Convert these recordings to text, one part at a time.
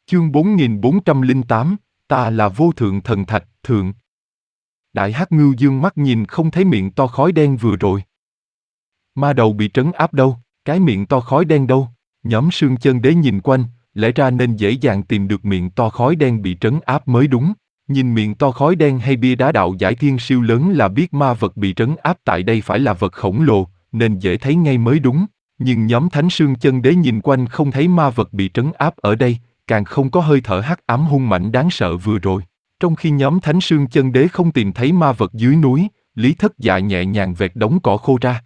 Chương 4408, ta là vô thượng thần thạch, thượng. Đại Hắc Ngưu dương mắt nhìn không thấy miệng to khói đen vừa rồi. Ma đầu bị trấn áp đâu, cái miệng to khói đen đâu? Nhóm Sương Chân Đế nhìn quanh, lẽ ra nên dễ dàng tìm được miệng to khói đen bị trấn áp mới đúng. Nhìn miệng to khói đen hay bia đá đạo giải thiên siêu lớn là biết ma vật bị trấn áp tại đây phải là vật khổng lồ, nên dễ thấy ngay mới đúng. Nhưng nhóm Thánh Sương Chân Đế nhìn quanh không thấy ma vật bị trấn áp ở đây, càng không có hơi thở hắc ám hung mạnh đáng sợ vừa rồi. Trong khi nhóm Thánh Sương Chân Đế không tìm thấy ma vật dưới núi, Lý Thất Dạ nhẹ nhàng vẹt đống cỏ khô ra.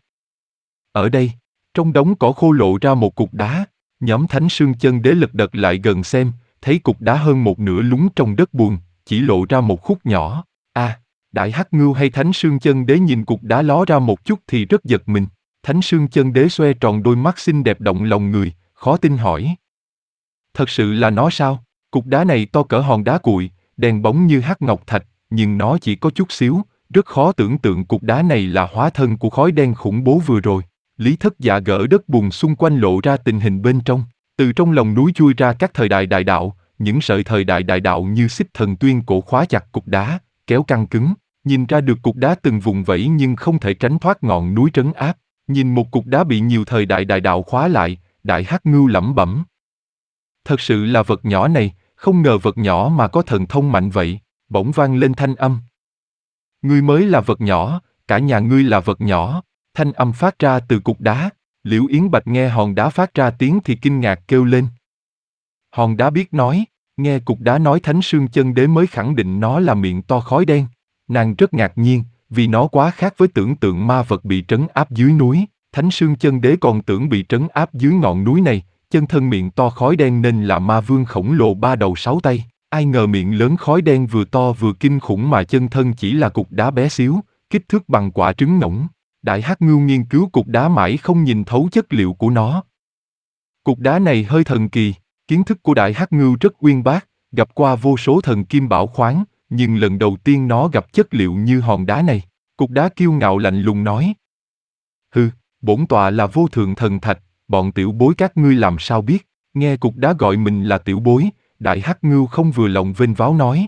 Ở đây, trong đống cỏ khô lộ ra một cục đá, nhóm Thánh Sương Chân Đế lật đật lại gần xem, thấy cục đá hơn một nửa lún trong đất bùn, chỉ lộ ra một khúc nhỏ. Đại Hắc Ngưu hay Thánh Sương Chân Đế nhìn cục đá ló ra một chút thì rất giật mình. Thánh Sương Chân Đế xoe tròn đôi mắt xinh đẹp động lòng người, khó tin hỏi. Thật sự là nó sao? Cục đá này to cỡ hòn đá cuội, đèn bóng như hắc ngọc thạch, nhưng nó chỉ có chút xíu, rất khó tưởng tượng cục đá này là hóa thân của khói đen khủng bố vừa rồi. Lý Thất Dạ gỡ đất bùn xung quanh lộ ra tình hình bên trong, từ trong lòng núi chui ra các thời đại đại đạo, những sợi thời đại đại đạo như xích thần tuyên cổ khóa chặt cục đá, kéo căng cứng, nhìn ra được cục đá từng vùng vẫy nhưng không thể tránh thoát ngọn núi trấn áp. Nhìn một cục đá bị nhiều thời đại đại đạo khóa lại, Đại Hắc Ngưu lẩm bẩm. Thật sự là vật nhỏ này, không ngờ vật nhỏ mà có thần thông mạnh vậy. Bỗng vang lên thanh âm. Ngươi mới là vật nhỏ, cả nhà ngươi là vật nhỏ. Thanh âm phát ra từ cục đá. Liễu Yến Bạch nghe hòn đá phát ra tiếng thì kinh ngạc kêu lên. Hòn đá biết nói, nghe cục đá nói Thánh Sương Chân Đế mới khẳng định nó là miệng to khói đen. Nàng rất ngạc nhiên, vì nó quá khác với tưởng tượng ma vật bị trấn áp dưới núi. Thánh Sương Chân Đế còn tưởng bị trấn áp dưới ngọn núi này, chân thân miệng to khói đen nên là ma vương khổng lồ 3 đầu 6 tay. Ai ngờ miệng lớn khói đen vừa to vừa kinh khủng mà chân thân chỉ là cục đá bé xíu, kích thước bằng quả trứng ngỗng. Đại Hắc Ngưu nghiên cứu cục đá mãi không nhìn thấu chất liệu của nó. Cục đá này hơi thần kỳ, kiến thức của Đại Hắc Ngưu rất uyên bác, gặp qua vô số thần kim bảo khoáng, nhưng lần đầu tiên nó gặp chất liệu như hòn đá này. Cục đá kiêu ngạo lạnh lùng nói. Hừ, bổn tọa là vô thượng thần thạch, bọn tiểu bối các ngươi làm sao biết? Nghe cục đá gọi mình là tiểu bối, Đại Hắc Ngưu không vừa lòng vênh váo nói.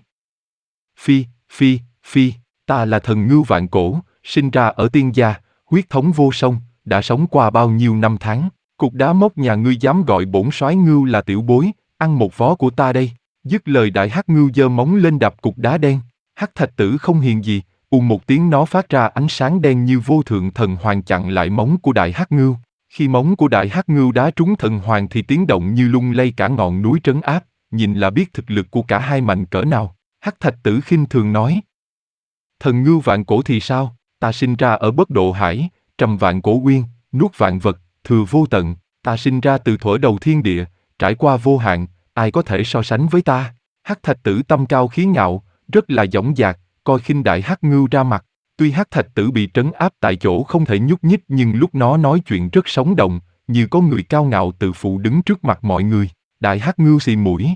Phi, ta là thần ngưu vạn cổ, sinh ra ở tiên gia, huyết thống vô song, đã sống qua bao nhiêu năm tháng. Cục đá móc nhà ngươi dám gọi bổn soái ngưu là tiểu bối, ăn một vó của ta đây. Dứt lời Đại Hắc Ngưu giơ móng lên đạp cục đá đen. Hắc thạch tử không hiền gì, một tiếng nó phát ra ánh sáng đen như vô thượng thần hoàng chặn lại móng của Đại Hắc Ngưu. Khi móng của Đại Hắc Ngưu đá trúng thần hoàng thì tiếng động như lung lay cả ngọn núi trấn áp, nhìn là biết thực lực của cả hai mạnh cỡ nào. Hắc thạch tử khinh thường nói. Thần ngưu vạn cổ thì sao? Ta sinh ra ở Bất Độ Hải, trầm vạn cổ uyên, nuốt vạn vật, thừa vô tận. Ta sinh ra từ thuở đầu thiên địa, trải qua vô hạn, ai có thể so sánh với ta? Hắc thạch tử tâm cao khí ngạo, rất là dõng dạc, coi khinh Đại Hắc Ngưu ra mặt. Tuy Hắc thạch tử bị trấn áp tại chỗ không thể nhúc nhích nhưng lúc nó nói chuyện rất sống động, như có người cao ngạo tự phụ đứng trước mặt mọi người. Đại Hắc Ngưu xì mũi.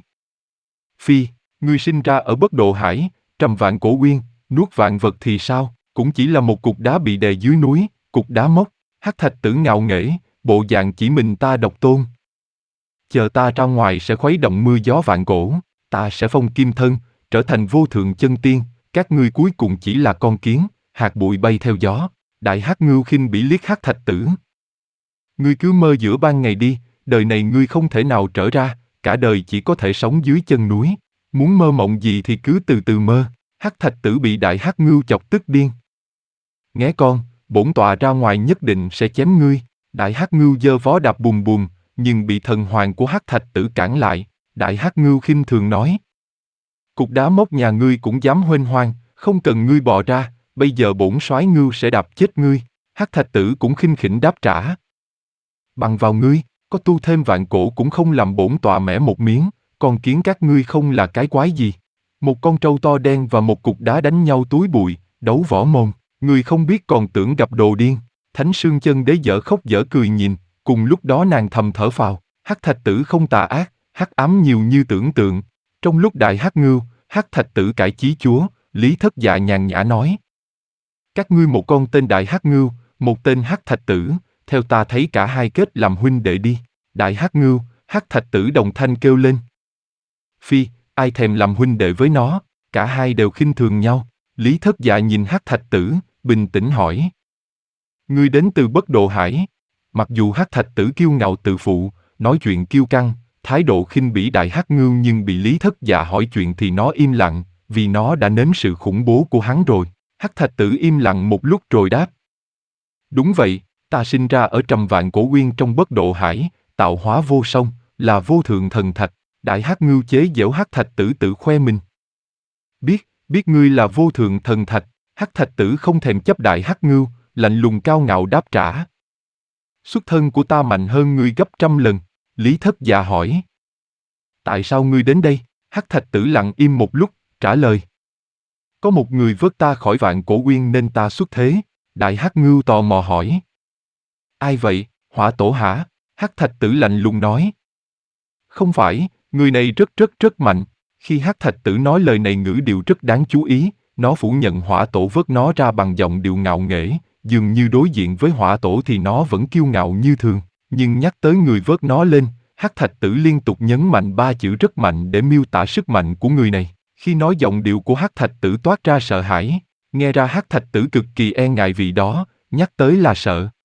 Ngươi sinh ra ở Bất Độ Hải, trầm vạn cổ uyên, nuốt vạn vật thì sao? Cũng chỉ là một cục đá bị đè dưới núi, cục đá mốc. Hắc thạch tử ngạo nghễ, bộ dạng chỉ mình ta độc tôn. Chờ ta ra ngoài sẽ khuấy động mưa gió vạn cổ, ta sẽ phong kim thân, trở thành vô thượng chân tiên, các ngươi cuối cùng chỉ là con kiến, hạt bụi bay theo gió. Đại Hắc Ngưu khinh bỉ liếc Hắc thạch tử. Ngươi cứ mơ giữa ban ngày đi, đời này ngươi không thể nào trở ra, cả đời chỉ có thể sống dưới chân núi. Muốn mơ mộng gì thì cứ từ từ mơ. Hắc thạch tử bị Đại Hắc Ngưu chọc tức điên. Nghe con, bổn tọa ra ngoài nhất định sẽ chém ngươi. Đại Hắc Ngưu giơ vó đạp bùm bùm, nhưng bị thần hoàng của Hắc thạch tử cản lại. Đại Hắc Ngưu khinh thường nói. Cục đá mốc nhà ngươi cũng dám huênh hoang, không cần ngươi bò ra, bây giờ bổn soái ngưu sẽ đạp chết ngươi. Hắc thạch tử cũng khinh khỉnh đáp trả. Bằng vào ngươi, có tu thêm vạn cổ cũng không làm bổn tọa mẻ một miếng, con kiến các ngươi không là cái quái gì. Một con trâu to đen và một cục đá đánh nhau túi bụi, đấu võ mồm, ngươi không biết còn tưởng gặp đồ điên. Thánh Sương Chân Đế dở khóc dở cười nhìn, cùng lúc đó nàng thầm thở phào, Hắc thạch tử không tà ác, hắc ám nhiều như tưởng tượng. Trong lúc Đại Hắc Ngưu, Hắc thạch tử cải chí chúa, Lý Thất Dạ nhàn nhã nói. Các ngươi một con tên Đại Hắc Ngưu, một tên Hắc thạch tử, theo ta thấy cả hai kết làm huynh đệ đi. Đại Hắc Ngưu, Hắc thạch tử đồng thanh kêu lên. Phi, ai thèm làm huynh đệ với nó, cả hai đều khinh thường nhau. Lý Thất Dạ nhìn Hắc Thạch Tử, bình tĩnh hỏi. Ngươi đến từ Bất Độ Hải. Mặc dù Hắc Thạch Tử kiêu ngạo tự phụ, nói chuyện kiêu căng, thái độ khinh bỉ Đại Hắc Ngưu, nhưng bị Lý Thất Dạ hỏi chuyện thì nó im lặng, vì nó đã nếm sự khủng bố của hắn rồi. Hắc Thạch Tử im lặng một lúc rồi đáp. Đúng vậy, ta sinh ra ở Trầm Vạn Cổ Uyên trong Bất Độ Hải, tạo hóa vô song, là vô thượng thần thạch. Đại Hắc Ngưu chế giễu Hắc Thạch Tử tự khoe mình. Biết ngươi là vô thượng thần thạch. Hắc Thạch Tử không thèm chấp Đại Hắc Ngưu, lạnh lùng cao ngạo đáp trả. Xuất thân của ta mạnh hơn ngươi gấp trăm lần. Lý Thất Dạ hỏi. Tại sao ngươi đến đây? Hắc Thạch Tử lặng im một lúc, trả lời. Có một người vớt ta khỏi Vạn Cổ Uyên nên ta xuất thế. Đại Hắc Ngưu tò mò hỏi. Ai vậy, Hỏa Tổ hả? Hắc Thạch Tử lạnh lùng nói. Không phải, người này rất mạnh. Khi Hắc Thạch Tử nói lời này ngữ điệu rất đáng chú ý, nó phủ nhận Hỏa Tổ vớt nó ra bằng giọng điệu ngạo nghễ, dường như đối diện với Hỏa Tổ thì nó vẫn kiêu ngạo như thường, nhưng nhắc tới người vớt nó lên, Hắc Thạch Tử liên tục nhấn mạnh ba chữ rất mạnh để miêu tả sức mạnh của người này. Khi nói giọng điệu của Hắc Thạch Tử toát ra sợ hãi, nghe ra Hắc Thạch Tử cực kỳ e ngại vị đó, nhắc tới là sợ.